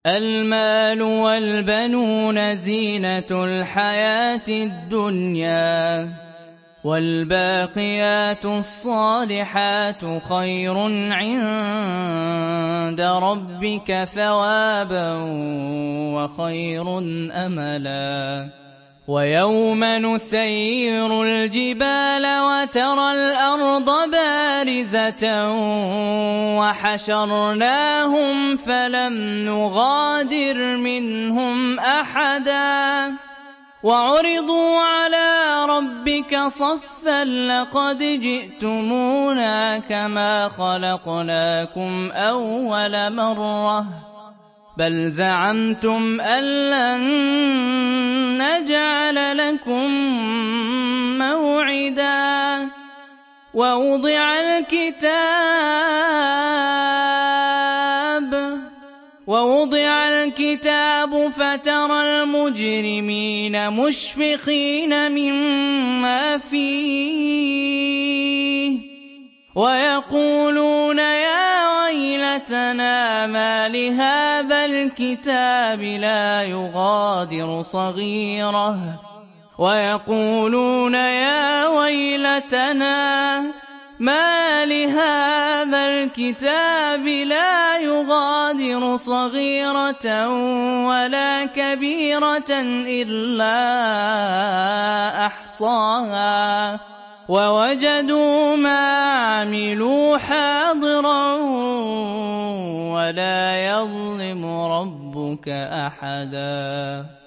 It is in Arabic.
المال والبنون زينة الحياة الدنيا، والباقيات الصالحات خير عند ربك ثوابا وخير أملا. ويوم نسير الجبال وترى الأرض بارزة وحشرناهم فلم نغادر منهم أحدا وعرضوا على ربك صفا لقد جئتمونا كما خلقناكم أول مرة بل زعمتم أن لن نجعل لكم موعدا. ووضع الكتاب فترى المجرمين مشفقين مما فيه ويقولون يا ويلتنا ما لهذا الكتاب لا يغادر صغيرة ويقولون يا ويلتنا ما لهذا الكتاب لا يغادر صغيرة ولا كبيرة إلا أحصاها ووجدوا ما عملوا حاضرا ولا يظلم ربك أحدا.